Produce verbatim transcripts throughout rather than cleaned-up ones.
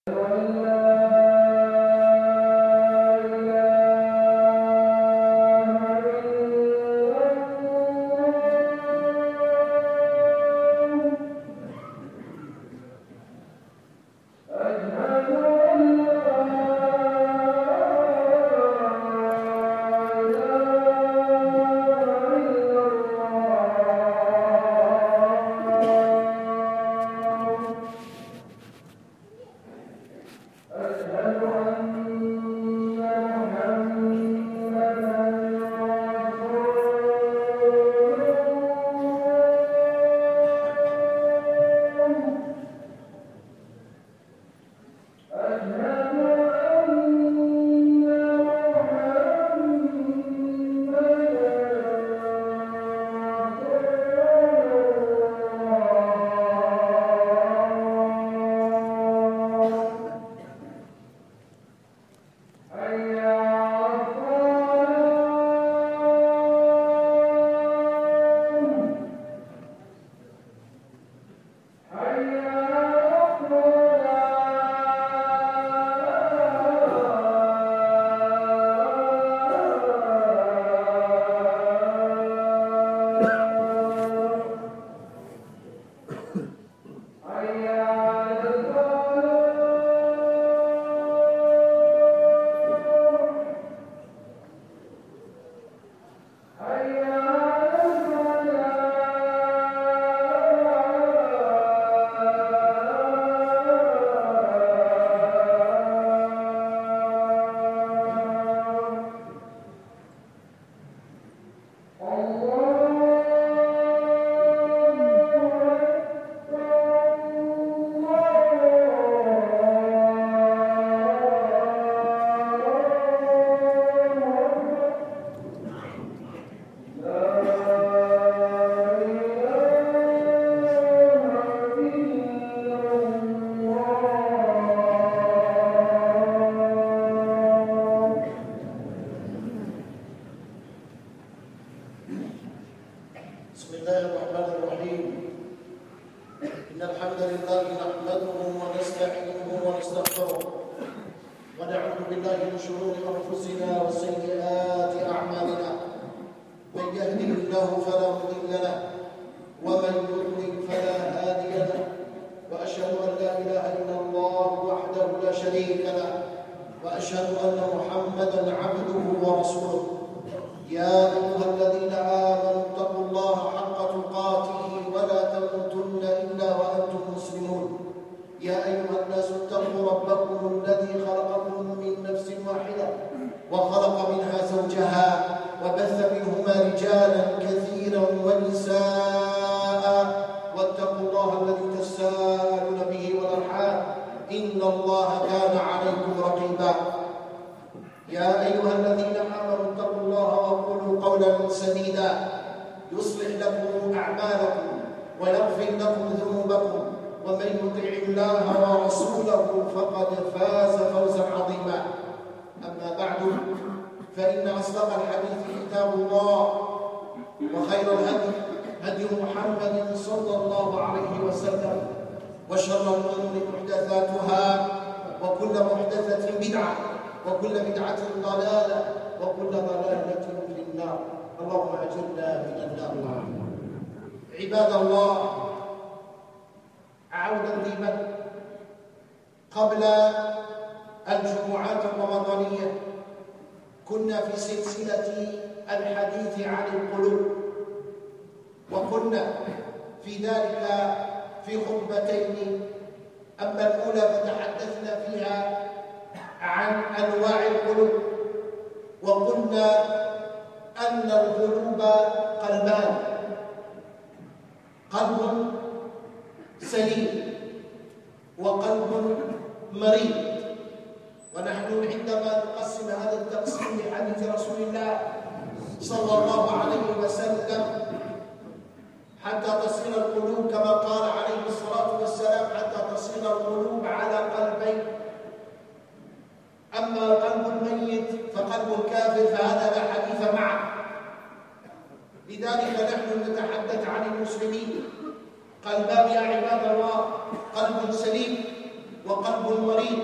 قلبان يا عباد الله، قلب سليم وقلب مريض.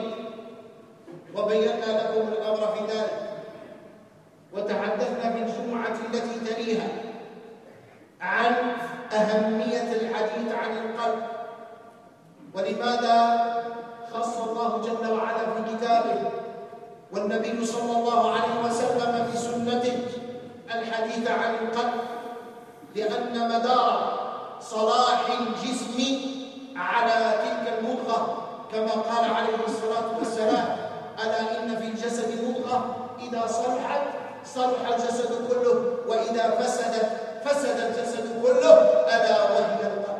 والنبي صلى الله عليه وسلم في سنته الحديث عن القلب، لأن مدار صلاح الجسم على تلك المضغة، كما قال عليه الصلاة والسلام: ألا إن في الجسد مضغة إذا صلحت صلح الجسد كله، وإذا فسدت فسد الجسد كله، ألا وهي القلب.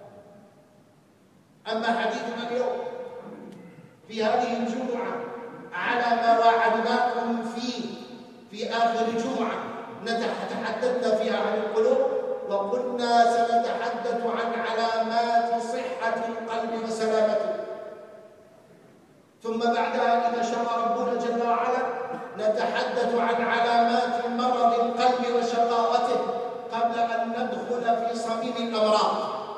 أما حديثنا اليوم في هذه الجمعة على ما وعدناكم فيه في آخر جمعة تحدثنا فيها عن القلوب، وقلنا سنتحدث عن علامات صحة القلب وسلامته، ثم بعدها إذا شاء ربنا جل وعلا نتحدث عن علامات مرض القلب وشقاوته قبل أن ندخل في صميم الأمراض،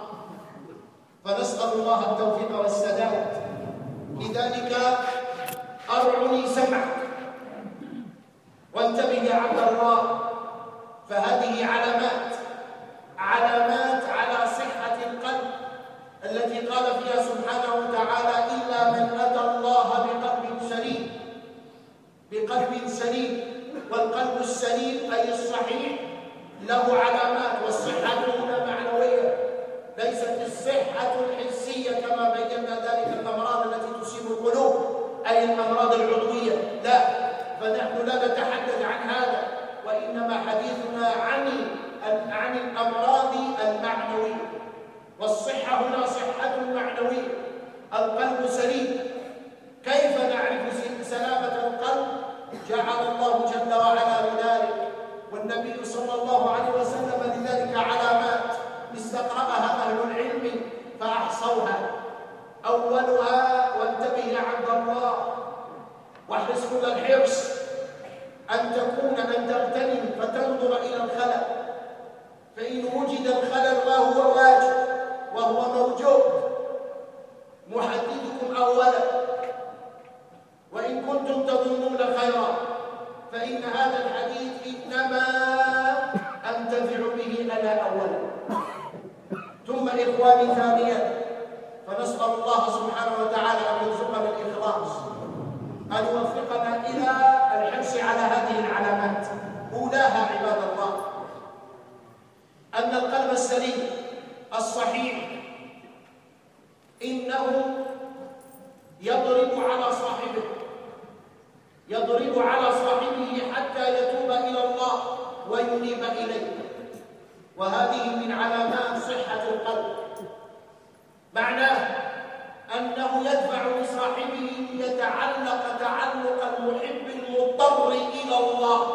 فنسأل الله التوفيق والسداد. لذلك أرعني سمعك وانتبه يا عبد الله، فهذه علامات علامات على صحة القلب التي قال فيها سبحانه وتعالى: إلا من أتى الله بقلب سليم. بقلب سليم، والقلب السليم أي الصحيح له علامات، والصحة هنا معنوية، ليست الصحة الحسية كما بينا ذلك الأمراض التي تصيب القلوب أي الأمراض العضوية، لا، فنحن لا نتحدث عن هذا، وإنما حديثنا عن عن الأمراض المعنوية، والصحة هنا صحة معنوية، القلب سليم. كيف نعرف سلامة القلب؟ جعل الله جل وعلا لذلك، والنبي صلى الله عليه وسلم لذلك علامات استقرأها أهل العلم فأحصوها. أولها، وانتبه يا عبد الله واحرص كل الحرص أن تكون أن تغتنم فتنظر إلى الخلل، فإن وجد الخلل وهو واجب وهو موجود محددكم أولا، وإن كنتم تظنون خيرا فإن هذا الحديث إنما أنتفع به أنا أولا. ثم إخواني ثانيا، فنسأل الله سبحانه وتعالى أن يرزقنا الإخلاص، أن يوفقنا إلى الحرص على هذه العلامات. أولاها عباد الله أن القلب السليم الصحيح إنه يضرب على صاحبه يضرب على صاحبه حتى يتوب إلى الله وينيب إليه، وهذه من علامات صحة القلب. معناه أنه يدفع لصاحبه ليتعلق تعلق المحب المضطر إلى الله،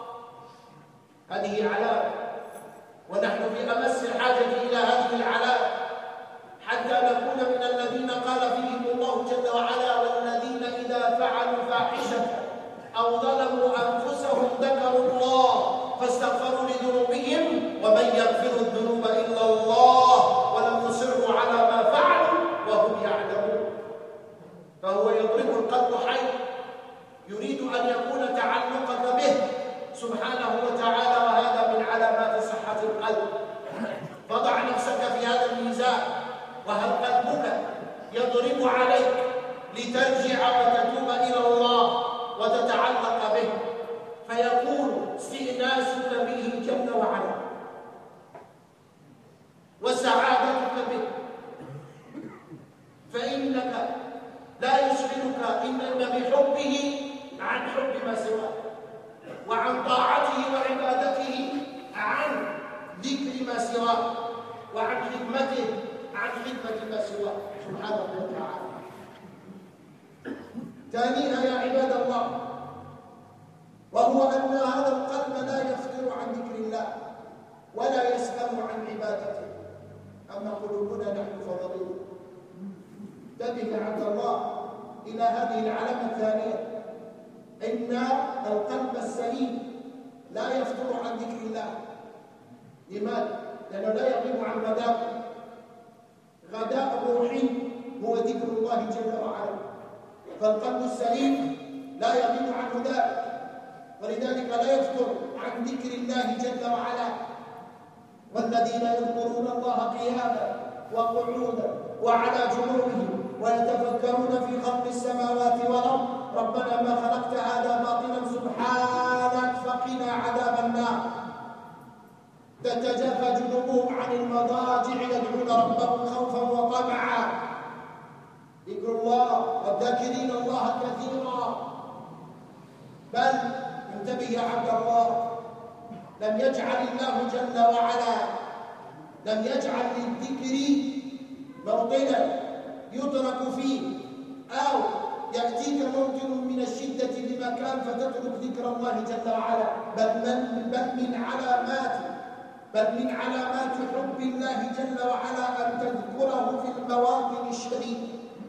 هذه علامة، ونحن في أمس الحاجة إلى هذه العلامة حتى نكون من الذين قال فيهم الله جل وعلا: والذين إذا فعلوا فاحشة أو ظلموا أنفسهم ذكروا الله فاستغفروا لذنوبهم ومن يغفر الذنوب إلا الله ولم يصروا على ما فعلوا وهم يعلمون. فهو يضرب القلب حي، يريد أن يكون تعلقك به سبحانه وتعالى، وهذا من علامات صحة القلب. فضع نفسك في هذا الميزان، وهل قلبك يضرب عليك لترجع وتتوب إلى الله وتتعلق به، فيكون استئناسك به جل وعلا وسعادتك به، فإنك لا يشغلك إنما بحبه عن حب ما سواه، وعن طاعته وعبادته عن ذكر ما سواه، وعن خدمته عن خدمة ما سواه سبحانه وتعالى. ثانيها يا عباد الله، وهو أن هذا القلب لا يفتر عن ذكر الله ولا يسأل عن عبادته، أما قلوبنا نحن فضلوا. انتبه يا عبد الله إلى هذه العلامة الثانية، إن القلب السليم لا يفتر عن ذكر الله. لماذا؟ لأنه لا يغيب عن غداء غداء روحي هو ذكر الله جل وعلا، فالقلب السليم لا يغيب عنه ذلك، ولذلك لا يفتر عن ذكر الله جل وعلا. والذين يذكرون الله قياما وقعودا وعلى جنوبهم ويتفكرون في خلق السماوات والأرض ربنا ما خلقت هذا والذاكرين الله كثيرا. بل انتبه يا عبد الله، لم يجعل الله جل وعلا لم يجعل للذكر موطنا يترك فيه أو يأتيك موطن من الشدة بمكان فتترك ذكر الله جل وعلا، بل من, بل من علامات بل من علامات حب الله جل وعلا أن تذكره في المواطن الشديدة.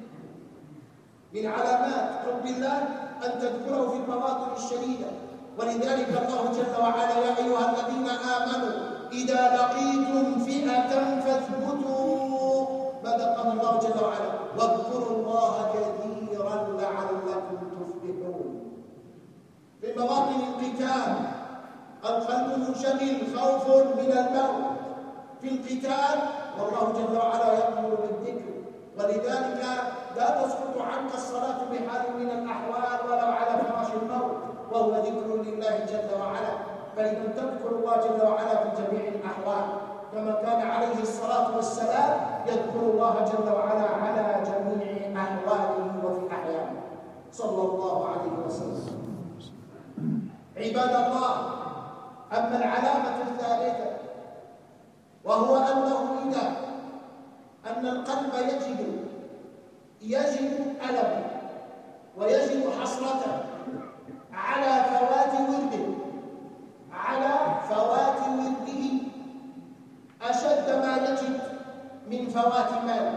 من علامات حب الله أن تذكره في المواطن الشديدة. ولذلك الله جل وعلا: يا أيها الذين آمنوا إذا لقيتم فئة فاثبتوا. ماذا قال الله جل وعلا؟ واذكروا الله كثيرا لعلكم تفلحون. في مواطن القتال القلب منشغل، خوف من الموت. في القتال والله جل وعلا يأمر بالذكر، ولذلك لا تسقط عنك الصلاة بحال من الأحوال ولو على فراش الموت، وهو ذكر لله جل وعلا. فإذا تذكر الله جل وعلا في جميع الأحوال، كما كان عليه الصلاة والسلام يذكر الله جل وعلا على جميع أحواله وفي أحيانه صلى الله عليه وسلم. عباد الله، أما العلامة الثالثة وهو أنه إذا أن القلب يجد يجد ألم ويجد حسرة على فوات ورده على فوات ورده أشد ما يجد من فوات ماله.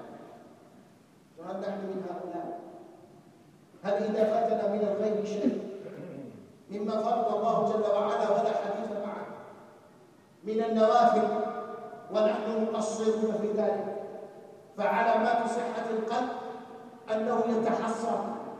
وهل نحن من هؤلاء؟ هل إذا فاتنا من الغيب شيء مما فرض الله جل وعلا ولا حديث معه من النوافل ونحن مقصرون في ذلك، فعلامات صحة القلب أنه يتحسر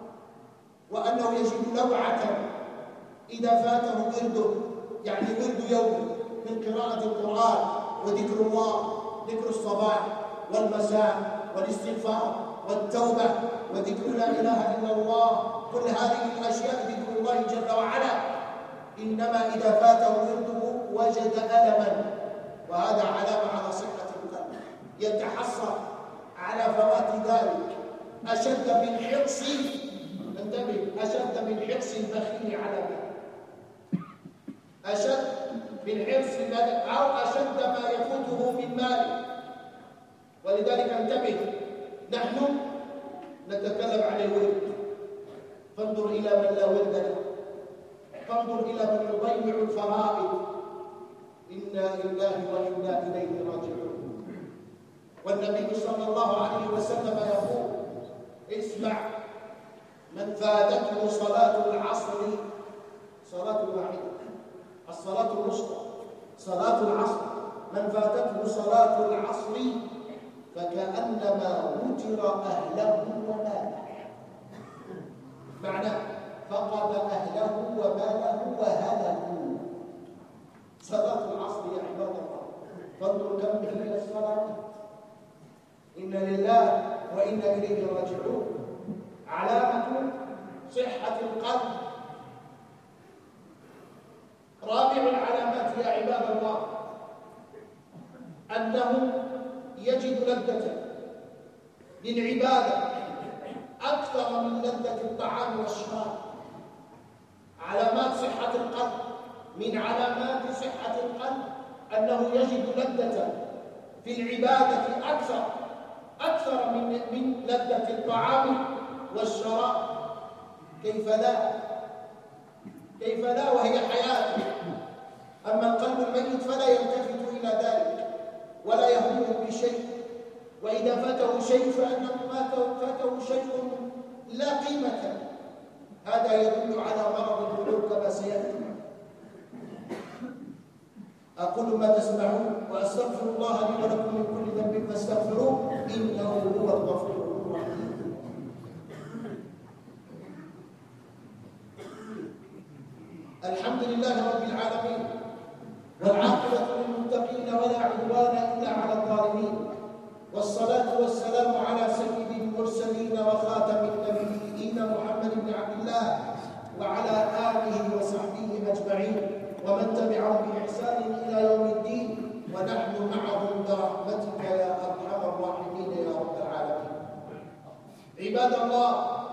وأنه يجد لوعة إذا فاته ورده، يعني ورد يومي من قراءة القرآن وذكر الله، ذكر الصباح والمساء والاستغفار والتوبة وذكر لا إله إلا الله. كل هذه الأشياء ذكر الله جل وعلا، إنما إذا فاته ورده وجد ألما، وهذا علامة على صحة القلب. يتحسر على فوات ذلك أشد من حرص انتبه أشد من حرص البخيل على ذلك، أشد من حرص أو أشد ما يفوته من ماله. ولذلك انتبه، نحن نتكلم عن الورد، فانظر إلى من لا ورد له، فانظر إلى من يضيع الفرائض. إنا لله وإنا إليه راجعون. والنبي صلى الله عليه وسلم يقول: اسمع، من فاتته صلاة العصر، صلاة واحدة، الصلاة الوسطى، صلاة العصر، من فاتته صلاة العصر فكأنما وتر أهله وماله. معناه فقد أهله وماله وهلكوا. صلاة العصر يا عباد الله، فانظر كم هي الصلاة. إنا لله وإنا إليه راجعون. علامة صحة القلب. رابع العلامات يا عباد الله أنه يجد لذة للعبادة أكثر من لذة الطعام والشراب. علامات صحة القلب، من علامات صحة القلب أنه يجد لذة في العبادة أكثر أكثر من من لذة الطعام والشراب. كيف لا؟ كيف لا وهي حياته؟ أما القلب الميت فلا يلتفت إلى ذلك ولا يهمه بشيء، وإذا فاته شيء فأنه فاته شيء لا قيمة. هذا يدل على مرض القلوب كما سيأتي. أقول ما تسمعون وأستغفر الله لي ولكم من كل ذنب فاستغفروه إنه هو الغفور الرحيم. الحمد لله رب العالمين، والعاقبة للمتقين ولا عدوان إلا على الظالمين، والصلاة والسلام على سيد المرسلين وخاتم النبيين محمد بن عبد الله وعلى آله وصحبه أجمعين ومن تبعهم بإحسان إلى يوم الدين، ونحن معهم برحمتك يا أرحم الراحمين يا رب العالمين. عباد الله،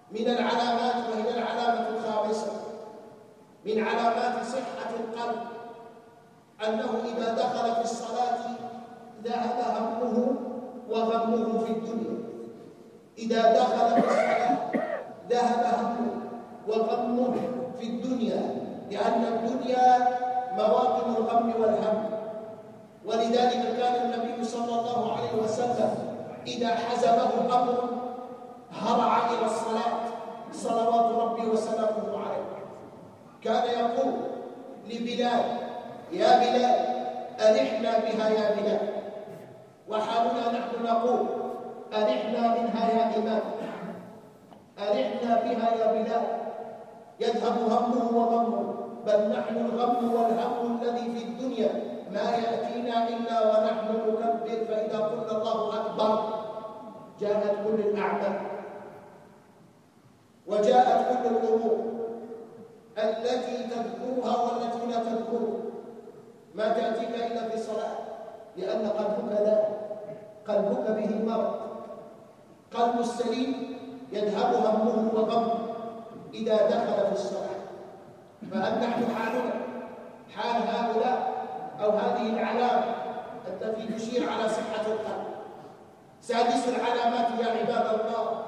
من العلامات، وهي العلامة الخامسة من علامات صحة القلب، أنه إذا دخل في الصلاة ذهب همه وغمه في الدنيا. إذا دخل في الصلاة ذهب همه وغمه في الدنيا، لأن الدنيا مواطن الغم والهم. ولذلك كان النبي صلى الله عليه وسلم إذا حزبه أمر هرع إلى الصلاة صلوات ربي وسلامه عليه. كان يقول لبلال: يا بلال أرحنا بها يا بلال. وحالنا نحن نقول: أرحنا منها يا إمام، أرحنا بها يا بلال. يذهب همه وغمه، بل نحن الغم والهم الذي في الدنيا ما يأتينا إلا ونحن نكبر، فإذا قلنا الله أكبر جاءت كل الأعمال وجاءت كل الأمور التي تذكرها والتي لا تذكرها، ما تأتيك إلا في الصلاة، لأن قلبك لا قلبك به مرض. قلب السليم يذهب همه وغمه إذا دخل في الصلاة. فهل نحن حالنا حال هؤلاء أو هذه العلامة التي تشير على صحة القلب؟ سادس العلامات يا عباد الله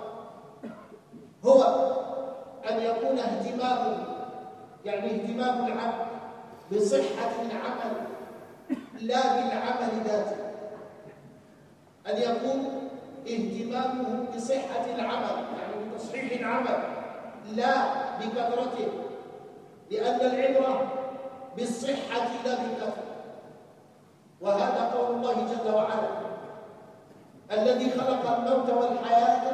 هو أن يكون اهتمامه، يعني اهتمام العبد بصحة العمل لا بالعمل ذاته. أن يكون اهتمامه بصحة العمل، يعني بتصحيح العمل لا بكثرته، لأن العبرة بالصحة لا بالكثرة. وهذا قول الله جل وعلا: الذي خلق الموت والحياة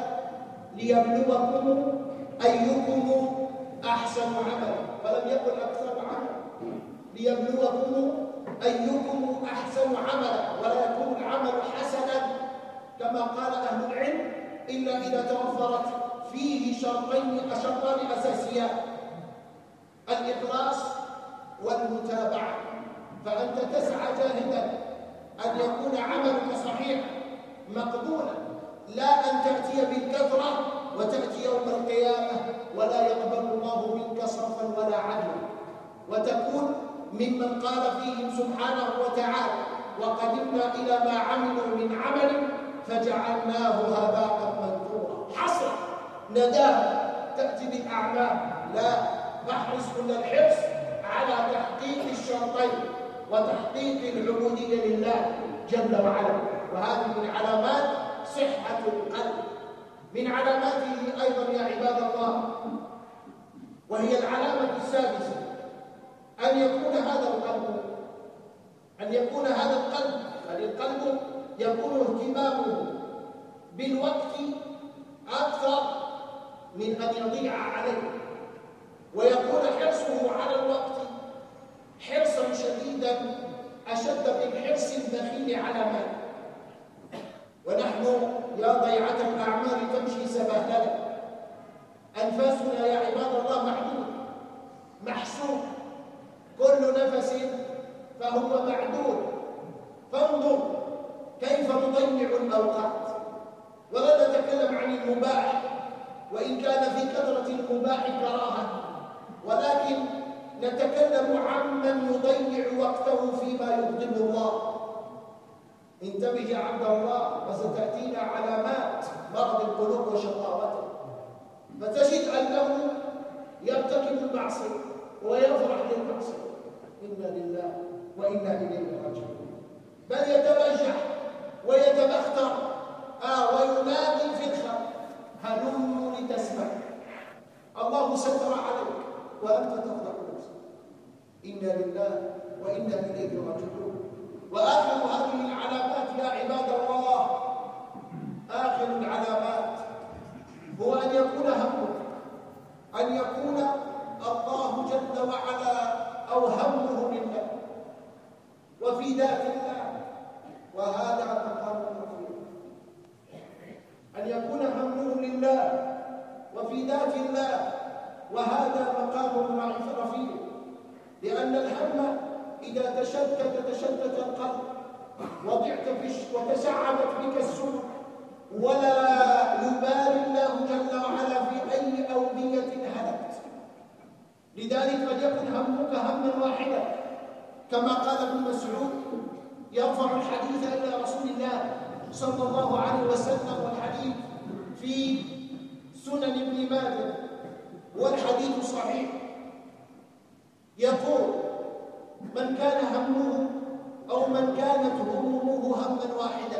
ليبلوكم أيكم أحسن عملا، فلم يقل أكثر عملا، ليبلوكم أيكم أحسن عملا. ولا يكون العمل حسنا كما قال أهل العلم إلا إذا توفرت فيه شرطين شرطان أساسيان: الإخلاص والمتابعة. فأنت تسعى جاهدا أن يكون عملك صحيحا مقبولا، لا أن تأتي بالكثرة وتأتي يوم القيامة ولا يقبل الله منك صرفا ولا عدلا، وتكون ممن قال فيهم سبحانه وتعالى: وقدمنا إلى ما عملوا من عمل فجعلناه هباء منثورا. حصر ندامة تأتي بالأعمال، لا، نحرص كل الحرص على تحقيق الشرطين وتحقيق العبودية لله جل وعلا. وهذه من علامات صحة القلب. من علاماته أيضا يا عباد الله، وهي العلامة السادسة، أن يكون هذا القلب أن يكون هذا القلب يعني القلب يكون اهتمامه بالوقت أكثر من أن يضيع عليه، ويكون حرصه على الوقت حرصا شديدا أشد من حرص البخيل على مال. ونحن يا ضيعة الأعمال تمشي سبهللة، أنفاسنا يا عباد الله معدود محسوب، كل نفس فهو معدود. فانظر كيف نضيع الأوقات. ولا نتكلم عن المباح، وإن كان في كثرة المباح كراهة، ولكن نتكلم عمن يضيع وقته فيما يغضب الله. انتبه يا عبد الله، وستأتينا علامات مرض القلوب وشقاوته. فتجد أنه يرتكب المعصية ويفرح للمعصية، إنا لله وإنا إليه راجعون، بل يتبجح ويتبختر آه وينادي في الخلق: هلموا لتسمع. الله ستر عليك وأنت تفضح نفسك. إنا لله وإنا إليه راجعون. وآخر هذه العلامات يا عباد الله، آخر العلامات هو أن يكون همه أن يكون الله جل وعلا أو همه لله وفي ذات الله، وهذا مقام رفيع. أن يكون همه لله وفي ذات الله، وهذا مقام رفيع، لأن الهم إذا تشتت تشتت القلب وضعت في وتشعبت بك السبل، ولا يبالي الله جل وعلا في أي لذلك فليكن همك هما واحدا، كما قال ابن مسعود يرفع الحديث إلى رسول الله صلى الله عليه وسلم، والحديث في سنن ابن ماجه والحديث صحيح، يقول: من كان همه أو من كانت همومه هما واحدا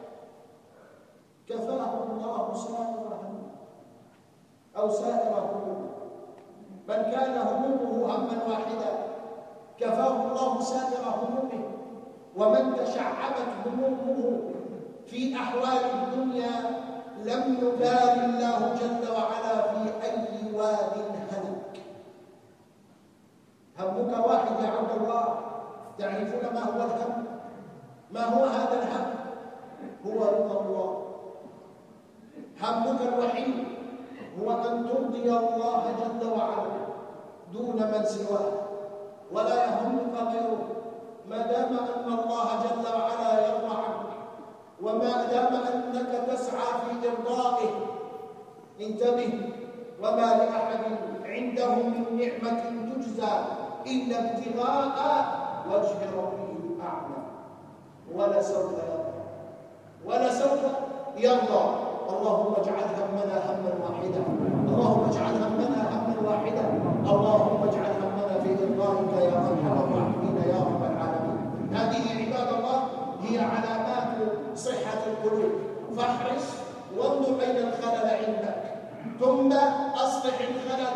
كفاه الله سائر همه أو سائر همومه. من كان همومه هما واحدا كفاه الله سائر همومه. ومن تشعبت همومه في أحوال الدنيا لم يبال الله جل وعلا في أي واد هلك. همك واحد يا عبد الله، تعرفون ما هو الهم؟ ما هو هذا الهم؟ هو رضا الله. همك الوحيد هو أن ترضي الله جل وعلا دون من سواه، ولا يهمك غيره، ما دام أن الله جل وعلا يرضى عنك، وما دام أنك تسعى في إرضائه. انتبه: وما لأحد عنده من نعمة تجزى إلا ابتغاء وجه ربه الأعلى ولسوف يرضى ولسوف يرضى. اللهم اجعل همنا هما واحدا، اللهم اجعل همنا هما واحدا، اللهم اجعل همنا في إرضائك يا أرحم الراحمين يا رب العالمين. هذه عباد الله هي علامات صحة القلوب. فاحرص وانظر أين الخلل عندك، ثم أصلح الخلل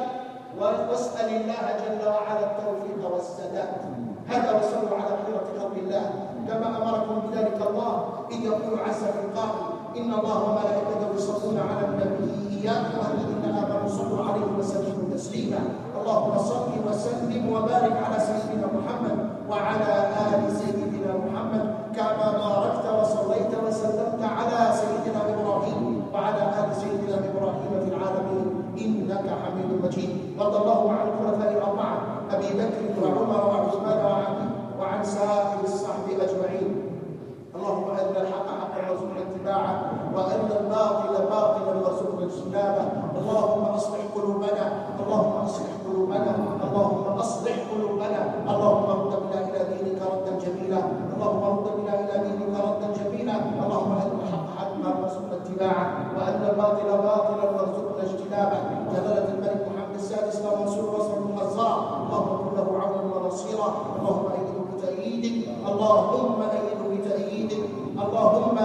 واسأل الله جل وعلا التوفيق والسداد. هذا وصلوا على خيرة خلق الله كما أمركم بذلك الله، إذ يقول عز في قائل: إن الله وملائكته يصلون على النبي يا أيها الذين آمنوا صلوا عليه وسلموا تسليما. اللهم صل وسلم وبارك على سيدنا محمد وعلى آل سيدنا محمد كما باركت وصليت وسلمت على سيدنا إبراهيم وعلى آل سيدنا إبراهيم في العالمين إنك حميد مجيد. وارض اللهم عن الخلفاء الأربعة أبي بكر وعمر وعثمان وعلي وعن سائر الصحب أجمعين. اللهم أرنا الحق حقا وارزقنا اتباعه، وأرنا الباطل باطلا وارزقنا اجتنابه. اللهم أصلح قلوبنا، اللهم أصلح قلوبنا، اللهم أصلح قلوبنا. اللهم رد بنا إلى دينك ردا جميلا، اللهم رد بنا إلى دينك ردا جميلا. اللهم أرنا الحق حقا وارزقنا اتباعه، وأرنا الباطل باطلا وارزقنا اجتنابه. جلالة الملك محمد السادس له منصور وصف الخزار، اللهم كن له عونا ونصيرا. اللهم أيده بتأييدك، اللهم أيده بتأييدك، اللهم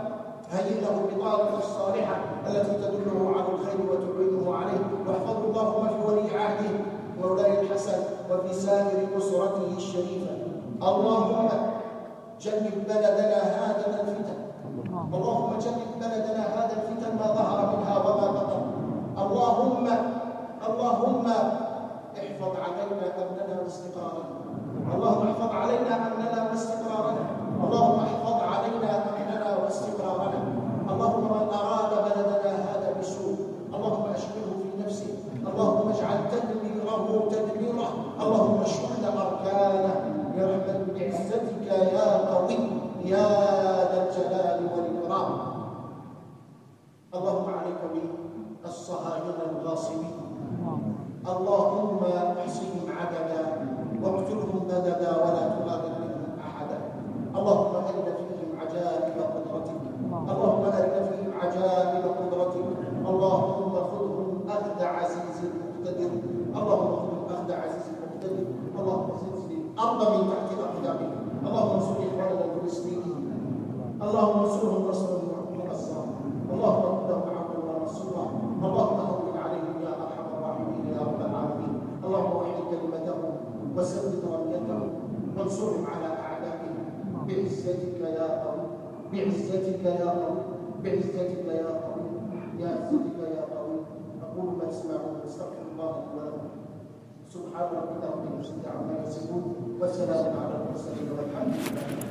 هيئ له بطانة الصالحة التي تدله على الخير وتعينه عليه. واحفظه اللهم في ولي عهده مولاي الحسن وفي سائر أسرته الشريفة. اللهم جنب بلدنا هذا الفتن، اللهم جنب بلدنا هذا الفتن ما ظهر منها وما بطن. اللهم اللهم احفظ علينا أمننا واستقرارنا، اللهم احفظ علينا أمننا واستقرارنا، اللهم احفظ علينا أمننا واستقرارنا. اللهم من أراد بلدنا هذا بسوء اللهم أشغله في نفسه، اللهم اجعل تدميره تدميره، اللهم اشغل أركانه برحمتك بعزتك يا قوي يا ذا الجلال والإكرام. اللهم عليك بالصهاينة الغاصبين، اللهم احصهم عددا واقتلهم بددا ولا تغادر منهم احدا. اللهم ارنا فيهم عجائب قدرتك، اللهم ارنا فيهم عجائب قدرتك. اللهم خذهم اخذ عزيز مقتدر، اللهم خذهم اخذ عزيز مقتدر. اللهم زلزل الارض من تحت اقدامهم، اللهم انصر اخواننا المسلمين، اللهم انصرهم نصرا مؤزرا، اللهم كن لهم عونا ونصيرا، اللهم هون عليهم يا ارحم الراحمين يا رب العالمين. اللهم وحد كلمتهم وسدد رميتهم وانصرهم على اعدائهم بعزتك يا قوي، بعزتك يا قوي، بعزتك يا قوي، يا عزتك يا قوي. اقول ما تسمعون واستغفر الله لي ولكم. سبحان ربك رب العزه عما يصفون وسلام على المرسلين والحمد لله.